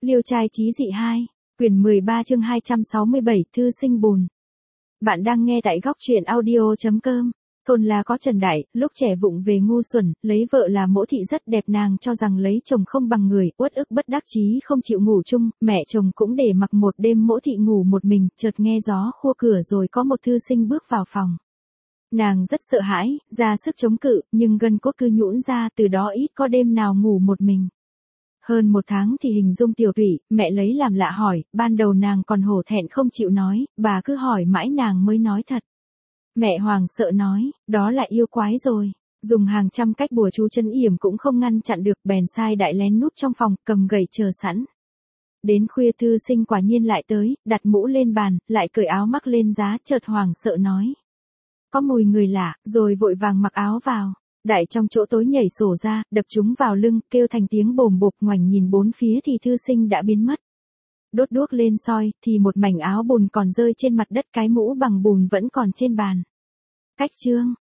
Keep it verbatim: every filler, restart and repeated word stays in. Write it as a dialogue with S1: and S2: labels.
S1: Liêu trai chí dị hai, quyển mười ba chương hai trăm sáu mươi bảy, thư sinh bùn. Bạn đang nghe tại góc truyện audio.com. Thôn là có Trần Đại, lúc trẻ vụng về ngu xuẩn, lấy vợ là Mỗ Thị rất đẹp, nàng cho rằng lấy chồng không bằng người, uất ức bất đắc chí không chịu ngủ chung, mẹ chồng cũng để mặc một đêm Mỗ Thị ngủ một mình, chợt nghe gió khua cửa rồi có một thư sinh bước vào phòng. Nàng rất sợ hãi, ra sức chống cự, nhưng gân cốt cứ nhũn ra, từ đó ít có đêm nào ngủ một mình. Hơn một tháng thì hình dung tiểu tụy, mẹ lấy làm lạ hỏi, ban đầu nàng còn hổ thẹn không chịu nói, bà cứ hỏi mãi nàng mới nói thật. Mẹ hoàng sợ nói, đó là yêu quái rồi, dùng hàng trăm cách bùa chú chân yểm cũng không ngăn chặn được, bèn sai đại lén núp trong phòng, cầm gậy chờ sẵn. Đến khuya thư sinh quả nhiên lại tới, đặt mũ lên bàn, lại cởi áo mắc lên giá, chợt hoàng sợ nói. Có mùi người lạ, rồi vội vàng mặc áo vào. Đại trong chỗ tối nhảy sổ ra, đập chúng vào lưng, kêu thành tiếng bồm bộp, ngoảnh nhìn bốn phía thì thư sinh đã biến mất. Đốt đuốc lên soi, thì một mảnh áo bùn còn rơi trên mặt đất, cái mũ bằng bùn vẫn còn trên bàn. Cách chương,